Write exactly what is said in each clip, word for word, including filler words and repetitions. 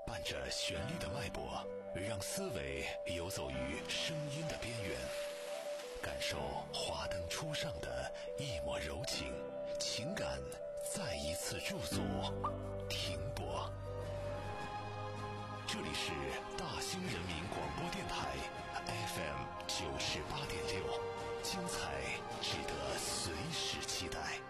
伴着旋律的脉搏，让思维游走于声音的边缘，感受华灯初上的一抹柔情，情感再一次驻足停泊。这里是大兴人民广播电台 F M 九十八点六，精彩值得随时期待。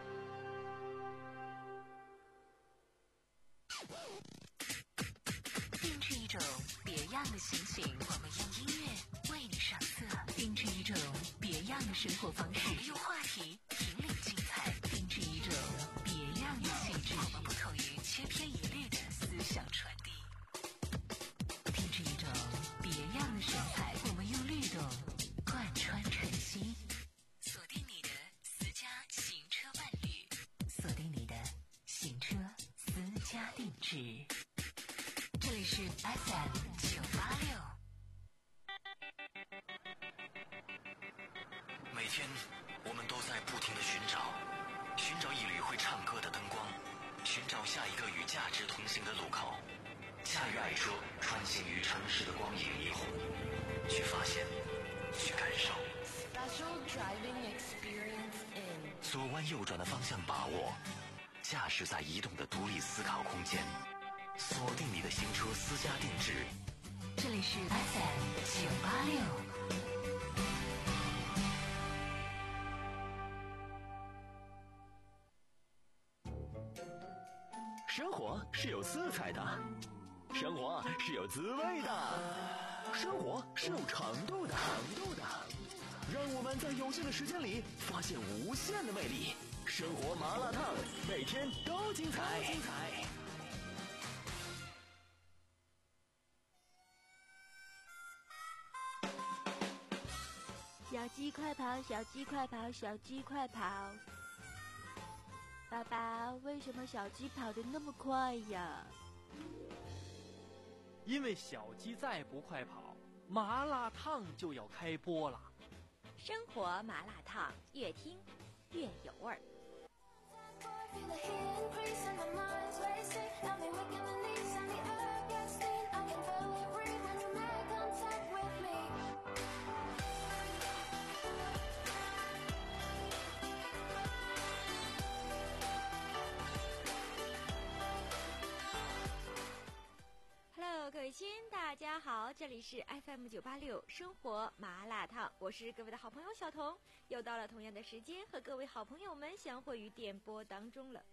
定制一种别样的心情，我们用音乐为你上色；定制一种别样的生活方式，我们用话题引领精彩；定制一种别样的气质，我们不同于千篇一律的思想传递；定制一种别样的神采，我们用律动贯穿晨曦。锁定你的私家行车伴侣，锁定你的行车私家定制。这里是 F M 九八六。 每天我们都在不停地寻找，寻找一缕会唱歌的灯光，寻找下一个与价值同行的路口。驾驭爱车，穿行于城市的光影霓虹，去发现，去感受。 Special driving experience in 左弯右转的方向把握，驾驶在移动的独立思考空间。锁定你的行车私家定制， 这里是 F M 九八六。 生活是有色彩的，生活是有滋味的，生活是有长度的，长度的。让我们在有限的时间里发现无限的魅力。生活麻辣烫，每天都精彩，精彩。 小鸡快跑，小鸡快跑，小鸡快跑！爸爸，为什么小鸡跑得那么快呀？ 因为小鸡再不快跑，麻辣烫就要开播了。 生活麻辣烫，越听越有味儿。Hello， 各位亲，大家好，这里是 F M 九八六生活麻辣烫，我是各位的好朋友小彤，又到了同样的时间和各位好朋友们相会于电波当中了。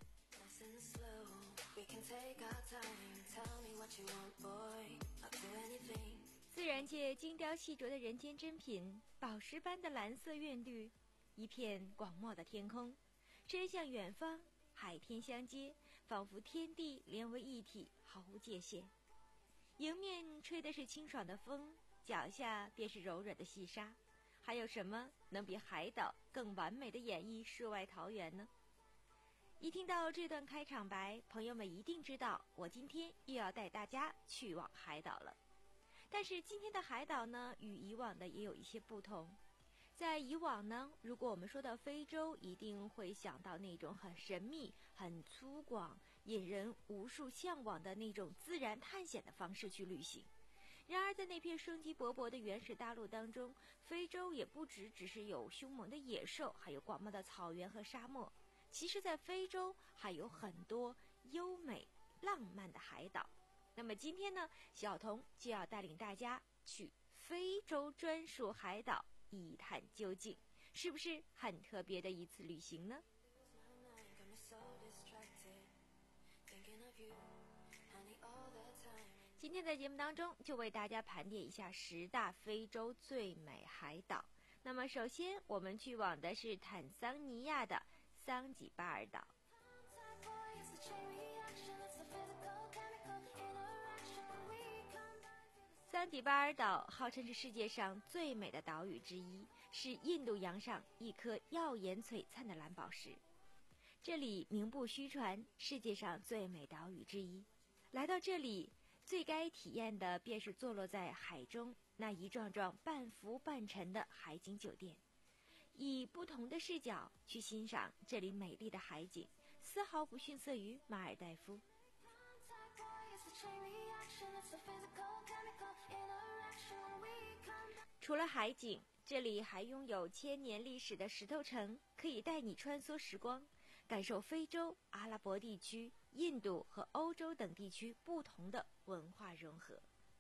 自然界精雕细琢的人间珍品，宝石般的蓝色苑绿，一片广袤的天空，伸向远方，海天相接，仿佛天地连为一体，毫无界限。迎面吹的是清爽的风，脚下便是柔软的细沙，还有什么能比海岛更完美的演绎世外桃源呢？一听到这段开场白，朋友们一定知道我今天又要带大家去往海岛了。但是今天的海岛呢，与以往的也有一些不同。在以往呢，如果我们说到非洲，一定会想到那种很神秘、很粗犷、引人无数向往的那种自然探险的方式去旅行。然而在那片生机勃勃的原始大陆当中，非洲也不只只是有凶猛的野兽，还有广袤的草原和沙漠。其实在非洲还有很多优美浪漫的海岛。那么今天呢，小彤就要带领大家去非洲专属海岛一探究竟，是不是很特别的一次旅行呢？今天在节目当中就为大家盘点一下十大非洲最美海岛。那么首先我们去往的是坦桑尼亚的桑吉巴尔岛。桑吉巴尔岛号称是世界上最美的岛屿之一，是印度洋上一颗耀眼璀璨的蓝宝石。这里名不虚传，世界上最美岛屿之一。来到这里，最该体验的便是坐落在海中那一幢幢半浮半沉的海景酒店，以不同的视角去欣赏这里美丽的海景，丝毫不逊色于马尔代夫。 除了海景，这里还拥有千年历史的石头城，可以带你穿梭时光，感受非洲、阿拉伯地区、印度和欧洲等地区不同的文化融合。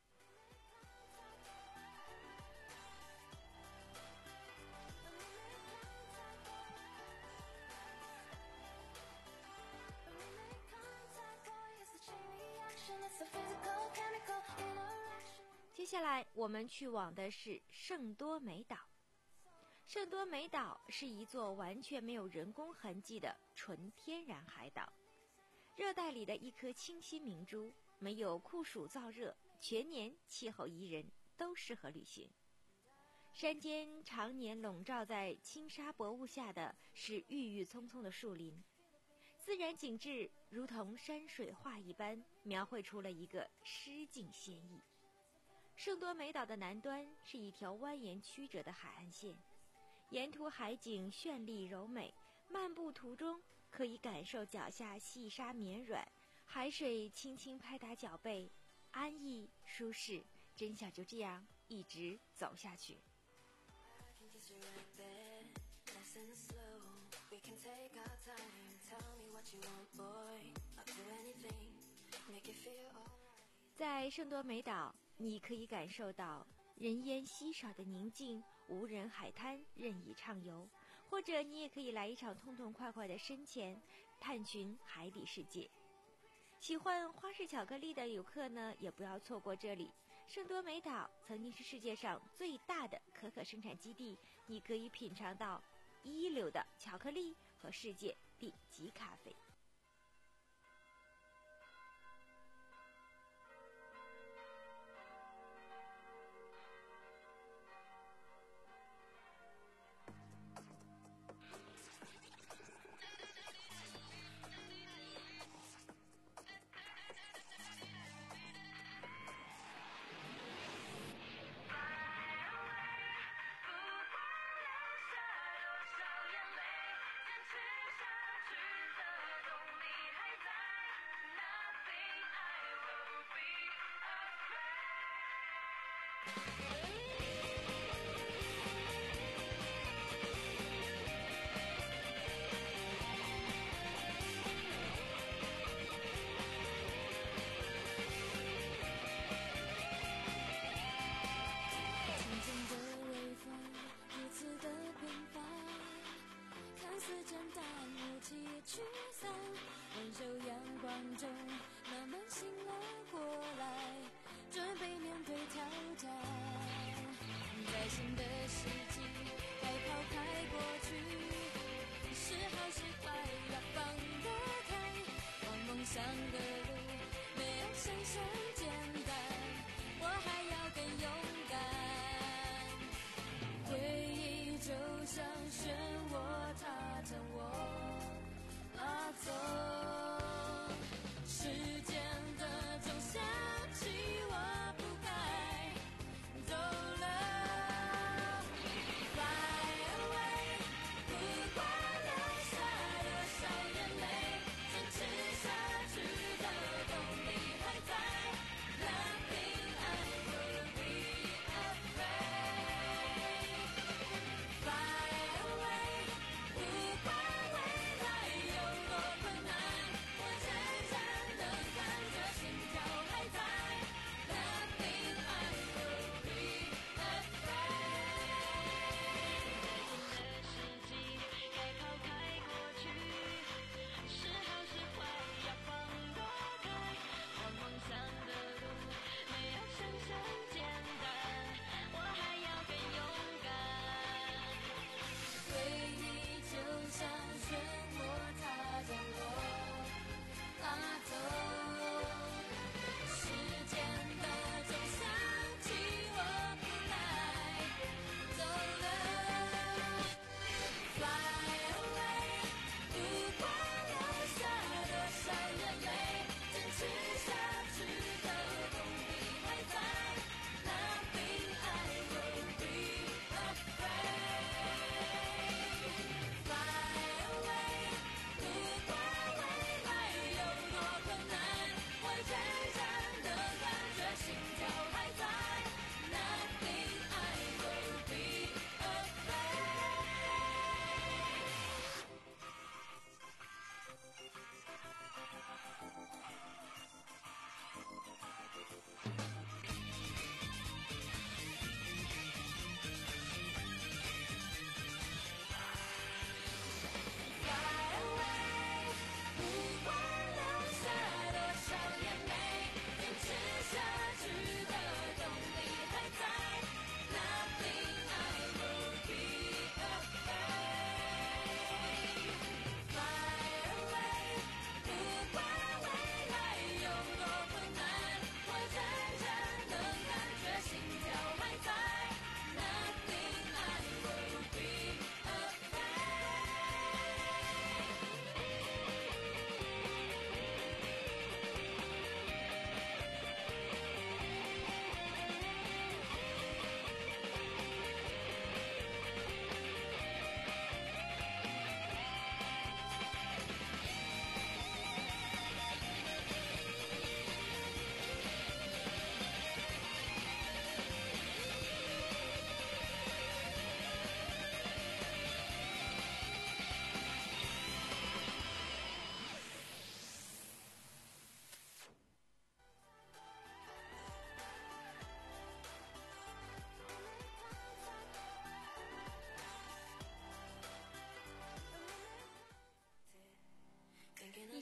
接下来我们去往的是圣多美岛。圣多美岛是一座完全没有人工痕迹的纯天然海岛，热带里的一颗清新明珠，没有酷暑燥热，全年气候宜人，都适合旅行。山间常年笼罩在轻纱薄雾下的是郁郁葱葱的树林，自然景致如同山水画一般，描绘出了一个诗境仙意。圣多美岛的南端是一条蜿蜒曲折的海岸线，沿途海景绚丽柔美，漫步途中可以感受脚下细沙绵软，海水轻轻拍打脚背，安逸舒适，真想就这样一直走下去。在圣多美岛，你可以感受到人烟稀少的宁静，无人海滩任意畅游，或者你也可以来一场痛痛快快的深潜，探寻海底世界。喜欢花式巧克力的游客呢，也不要错过这里。圣多美岛曾经是世界上最大的可可生产基地，你可以品尝到一流的巧克力和世界顶级咖啡。 走，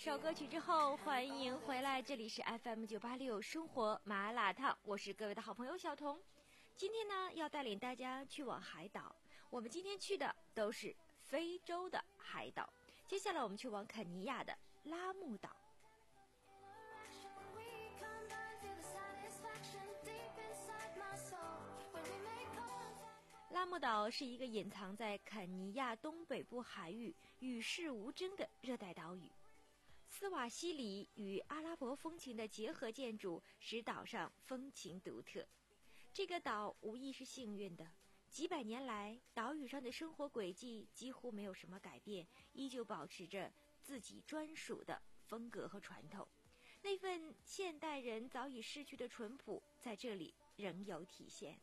首歌曲之后，欢迎回来，这里是 F M 九八六生活麻辣烫，我是各位的好朋友小童。今天呢，要带领大家去往海岛，我们今天去的都是非洲的海岛。接下来我们去往肯尼亚的拉木岛。拉木岛是一个隐藏在肯尼亚东北部海域、与世无争的热带岛屿。斯瓦西里与阿拉伯风情的结合建筑使岛上风情独特。这个岛无疑是幸运的，几百年来，岛屿上的生活轨迹几乎没有什么改变，依旧保持着自己专属的风格和传统。那份现代人早已失去的淳朴，在这里仍有体现。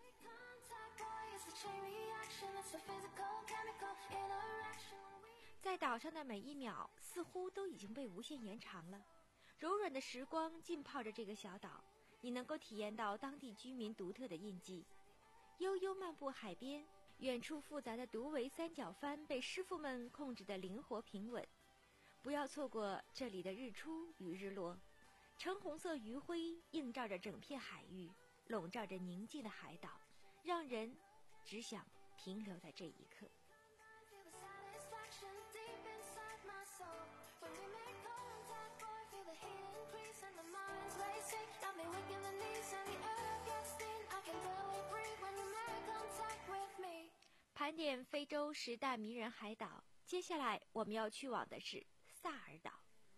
在岛上的每一秒似乎都已经被无限延长了，柔软的时光浸泡着这个小岛，你能够体验到当地居民独特的印记。悠悠漫步海边，远处复杂的独围三角帆被师傅们控制得灵活平稳。不要错过这里的日出与日落，橙红色余晖映照着整片海域，笼罩着宁静的海岛，让人只想停留在这一刻。盘点非洲十大迷人海岛，接下来我们要去往的是萨尔岛。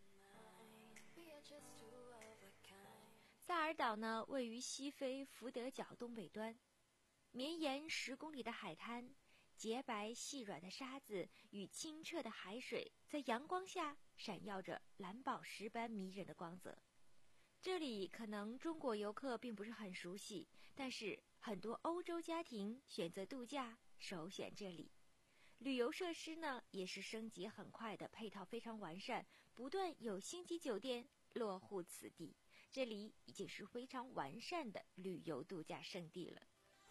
萨尔岛呢，位于西非福德角东北端，绵延十公里的海滩，洁白细软的沙子与清澈的海水在阳光下闪耀着蓝宝石般迷人的光泽。这里可能中国游客并不是很熟悉，但是很多欧洲家庭选择度假首选这里。旅游设施呢也是升级很快的，配套非常完善，不断有星级酒店落户此地，这里已经是非常完善的旅游度假胜地了。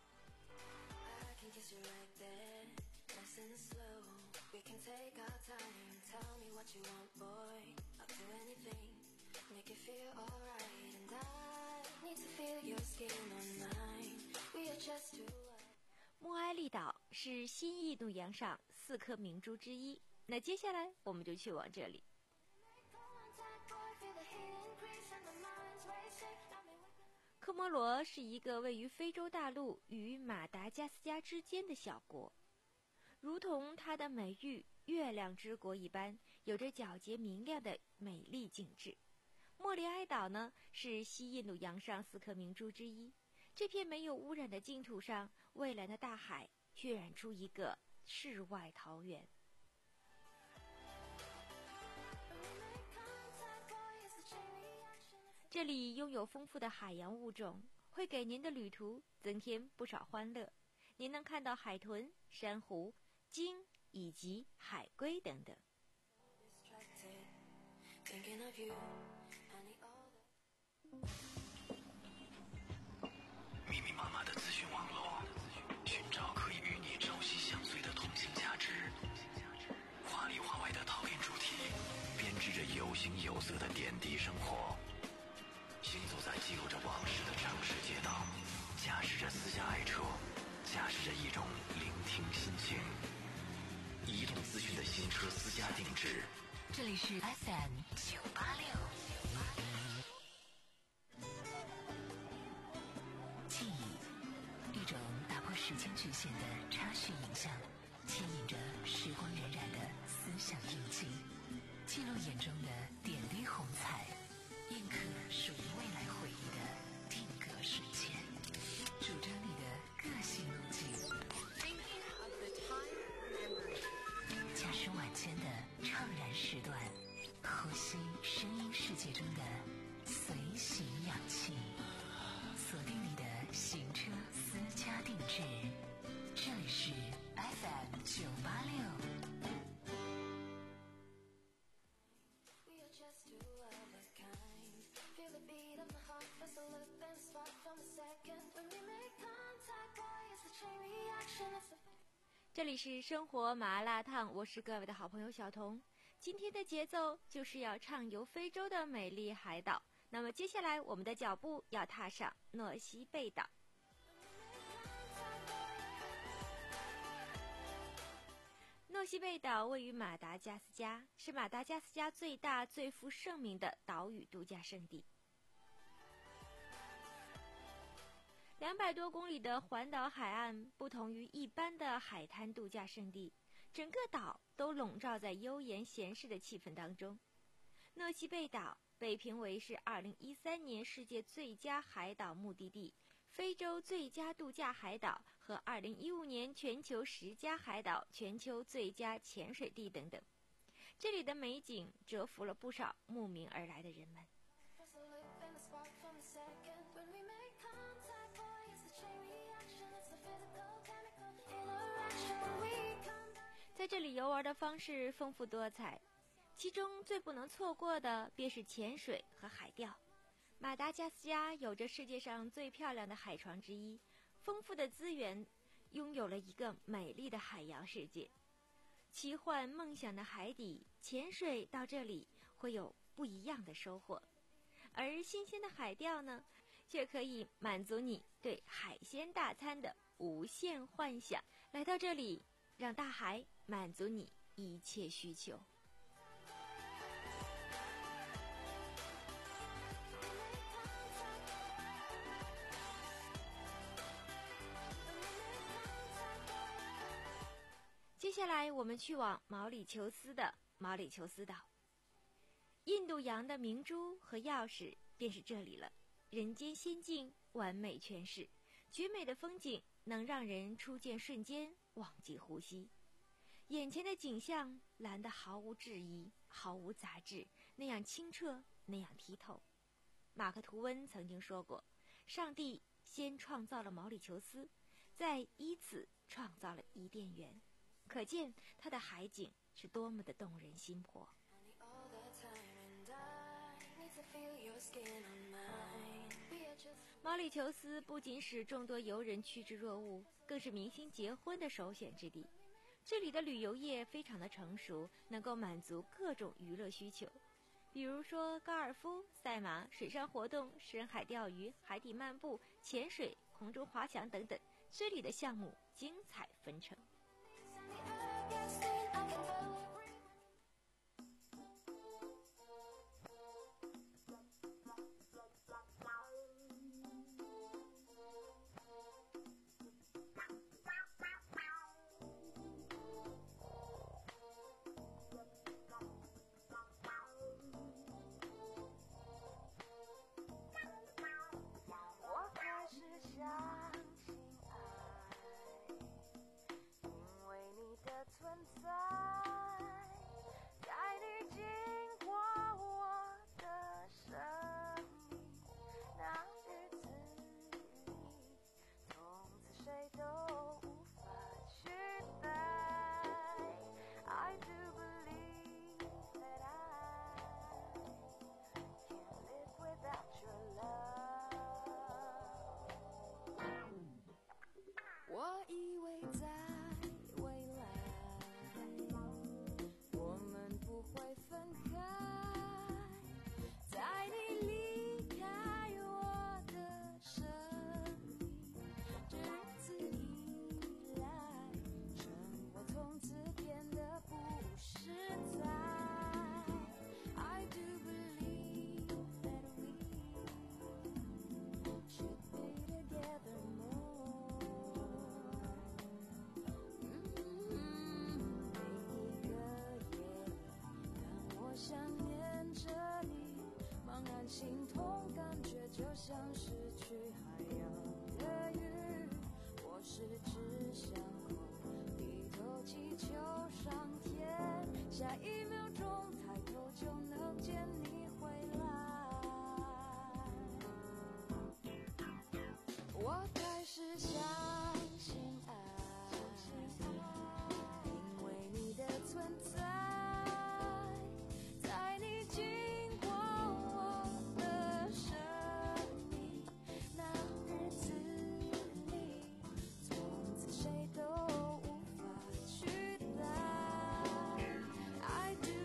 莫埃利岛是新印度洋上四颗明珠之一，那接下来我们就去往这里。科摩罗是一个位于非洲大陆与马达加斯加之间的小国，如同它的美誉月亮之国一般，有着皎洁明亮的美丽景致。莫里埃岛呢，是西印度洋上四颗明珠之一。这片没有污染的净土上，蔚蓝的大海渲染出一个世外桃源。这里拥有丰富的海洋物种，会给您的旅途增添不少欢乐。您能看到海豚、珊瑚、鲸以及海龟等等。 密密麻麻的资讯网络，寻找可以与你朝夕相随的同性价值。华里华外的讨厌主题，编织着有形有色的点滴生活。行走在记录着往事的城市街道，驾驶着私家爱车，驾驶着一种聆听心情。移动资讯的新车私家定制， 这里是 F M 九八六。记忆，一种打破时间局限的插叙影像，牵引着时光荏苒的思想印记，记录眼中的点滴红彩，印刻属于未来回忆的定格瞬间，主张你的个性路径。驾驶晚间的怅然时段，呼吸声音世界中的随行氧气，锁定你的行车私家定制，这里是 F M 九八六。 这里是生活麻辣烫，我是各位的好朋友小童。 今天的节奏就是要畅游非洲的美丽海岛。那么接下来我们的脚步要踏上诺西贝岛。诺西贝岛位于马达加斯加，是马达加斯加最大最负盛名的岛屿度假胜地。两百多公里的环岛海岸不同于一般的海滩度假胜地，整个岛都笼罩在悠闲闲适的气氛当中。诺西贝岛被评为是二零一三年世界最佳海岛目的地、非洲最佳度假海岛和二零一五年全球十佳海岛、全球最佳潜水地等等。这里的美景折服了不少慕名而来的人们。在这里游玩的方式丰富多彩，其中最不能错过的便是潜水和海钓。马达加斯加有着世界上最漂亮的海床之一，丰富的资源，拥有了一个美丽的海洋世界。奇幻梦想的海底，潜水到这里会有不一样的收获，而新鲜的海钓呢，却可以满足你对海鲜大餐的无限幻想。来到这里，让大海满足你一切需求。接下来我们去往毛里求斯的毛里求斯岛。印度洋的明珠和钥匙便是这里了，人间仙境完美诠释，绝美的风景能让人初见瞬间忘记呼吸。眼前的景象蓝得毫无质疑，毫无杂质，那样清澈，那样剔透。马克吐温曾经说过，上帝先创造了毛里求斯，再依此创造了伊甸园，可见它的海景是多么的动人心魄。毛里求斯不仅使众多游人趋之若鹜，更是明星结婚的首选之地。这里的旅游业非常的成熟，能够满足各种娱乐需求，比如说高尔夫、赛马、水上活动、深海钓鱼、海底漫步、潜水、空中滑翔等等，这里的项目精彩纷呈。 我以为在未来我们不会分开，在你离开我的生命这日子以来，生活从此变得不实在。 I do believe that we should be together more. 想念着你，茫然心痛，感觉就像失去海洋的鱼。我是只想空低头祈求上天，下一秒钟抬头就能见你回来。我开始相信爱，因为你的存在。 I do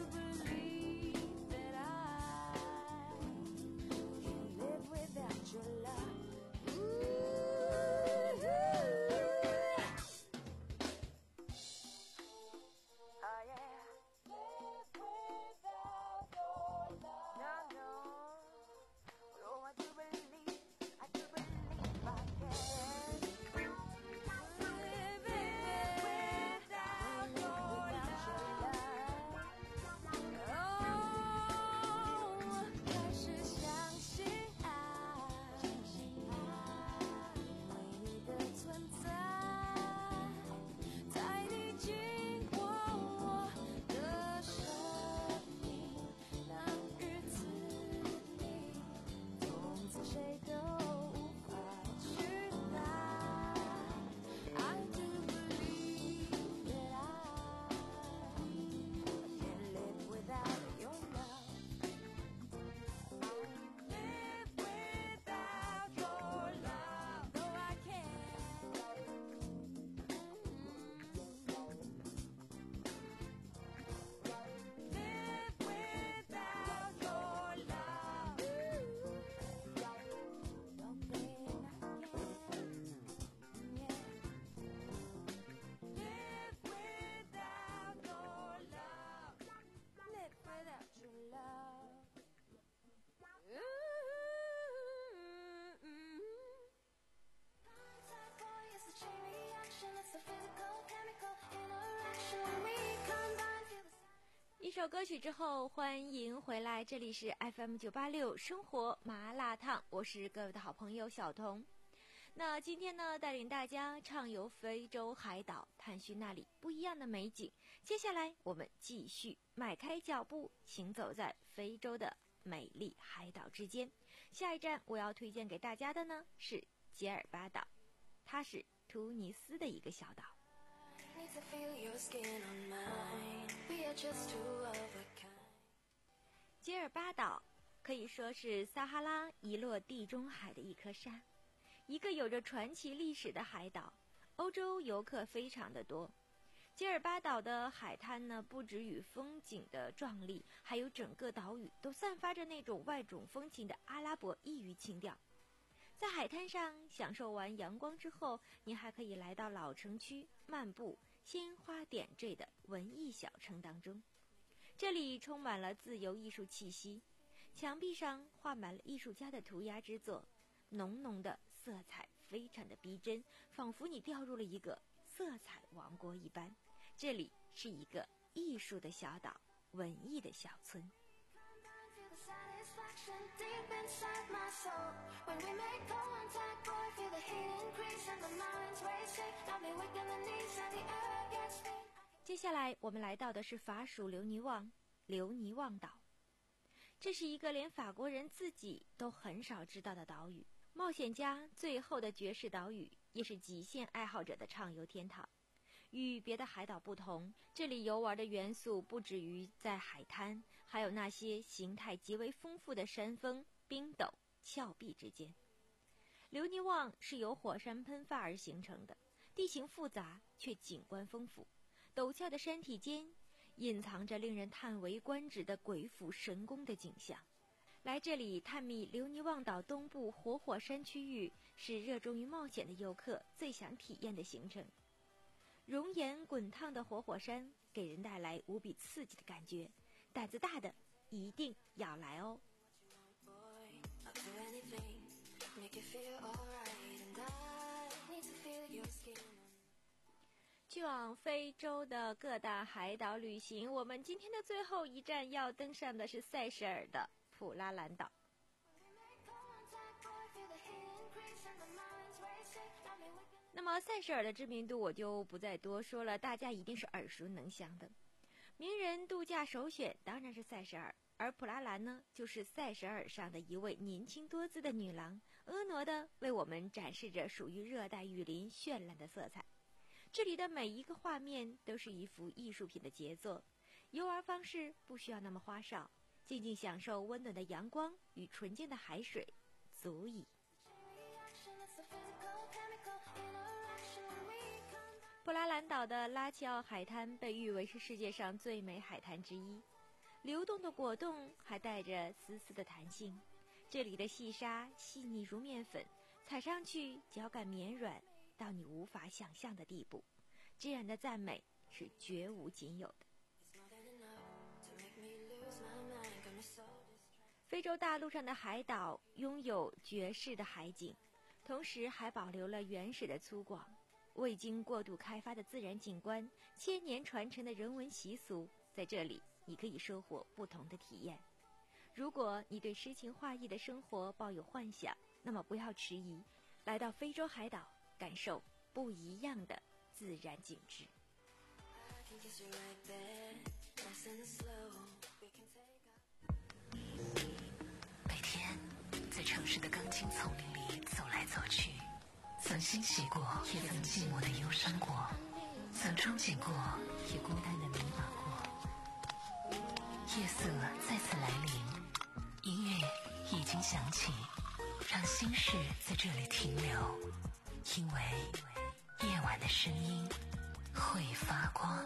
首歌曲之后，欢迎回来，这里是 F M 九八六生活麻辣烫，我是各位的好朋友小童。那今天呢，带领大家畅游非洲海岛，探寻那里不一样的美景。接下来我们继续迈开脚步，行走在非洲的美丽海岛之间。下一站我要推荐给大家的呢是杰尔巴岛，它是突尼斯的一个小岛。杰尔巴岛可以说是撒哈拉遗落地中海的一颗沙，一个有着传奇历史的海岛，欧洲游客非常的多。杰尔巴岛的海滩呢，不止与风景的壮丽，还有整个岛屿都散发着那种外种风情的阿拉伯异域情调。在海滩上享受完阳光之后，你还可以来到老城区漫步鲜花点缀的文艺小城当中。这里充满了自由艺术气息，墙壁上画满了艺术家的涂鸦之作，浓浓的色彩非常的逼真，仿佛你掉入了一个色彩王国一般。这里是一个艺术的小岛，文艺的小村。接下来我们来到的是法属留尼旺留尼旺岛，这是一个连法国人自己都很少知道的岛屿，冒险家最后的绝世岛屿，也是极限爱好者的畅游天堂。与别的海岛不同，这里游玩的元素不止于在海滩，还有那些形态极为丰富的山峰、冰斗、峭壁之间。留尼旺是由火山喷发而形成的，地形复杂却景观丰富，陡峭的山体间隐藏着令人叹为观止的鬼斧神工的景象。来这里探秘留尼旺岛东部活火山区域，是热衷于冒险的游客最想体验的行程。熔岩滚烫的活火山给人带来无比刺激的感觉，胆子大的一定要来哦。去往非洲的各大海岛旅行，我们今天的最后一站要登上的是塞舌尔的普拉兰岛。那么塞舌尔的知名度我就不再多说了，大家一定是耳熟能详的。名人度假首选当然是塞舌尔，而普拉兰呢，就是塞舌尔上的一位年轻多姿的女郎，婀娜的为我们展示着属于热带雨林绚烂的色彩。这里的每一个画面都是一幅艺术品的杰作，游玩方式不需要那么花哨，静静享受温暖的阳光与纯净的海水足矣。普拉兰岛的拉齐奥海滩被誉为是世界上最美海滩之一，流动的果冻还带着丝丝的弹性，这里的细沙细腻如面粉，踩上去脚感绵软到你无法想象的地步，这样的赞美是绝无仅有的。非洲大陆上的海岛拥有绝世的海景，同时还保留了原始的粗犷，未经过度开发的自然景观，千年传承的人文习俗，在这里你可以收获不同的体验。如果你对诗情画意的生活抱有幻想，那么不要迟疑，来到非洲海岛，感受不一样的自然景致。 每天在城市的钢筋丛林里走来走去，曾欣喜过，也曾寂寞的忧伤过，曾憧憬过，也孤单的迷茫过。夜色再次来临，音乐已经响起，让心事在这里停留，因为夜晚的声音会发光。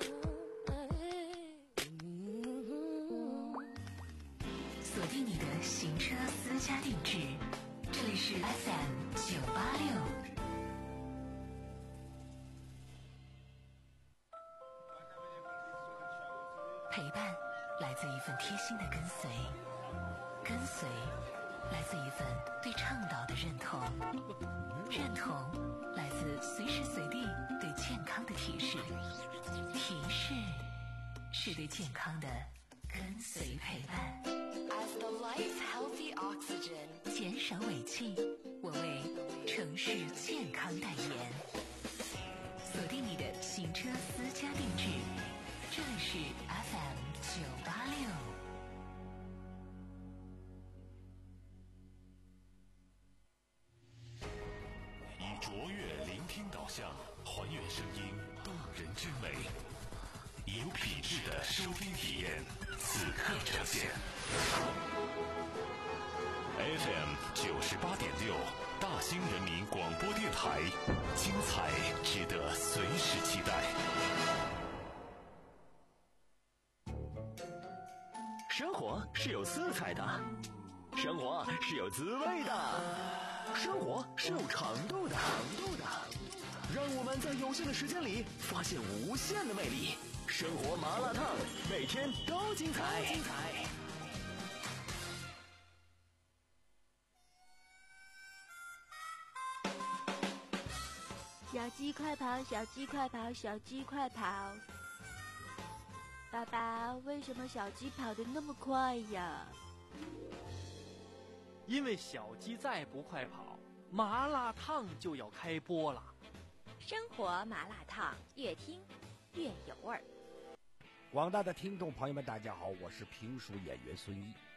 锁定你的行车私家定制，这里是 F M 九八六。陪伴来自一份贴心的跟随，跟随来自一份对倡导的认同，认同来自随时随地对健康的提示，提示是对健康的跟随陪伴。 As the life's healthy oxygen， 减少尾气，我为城市健康代言。锁定你的行车私家定制，这里是 F M 九八六。 以卓越聆听导向，还原声音动人之美，以有品质的收听体验，此刻呈现。F M 九十八点六，大兴人民广播电台，精彩值得随时期待。 生活是有色彩的，生活是有滋味的，生活是有长度的，长度的。让我们在有限的时间里发现无限的魅力。生活麻辣烫，每天都精彩。精彩。 小鸡快跑，小鸡快跑，小鸡快跑！爸爸，为什么小鸡跑得那么快呀？ 因为小鸡再不快跑，麻辣烫就要开播了。 生活麻辣烫，越听越有味儿。 广大的听众朋友们，大家好，我是评书演员孙一。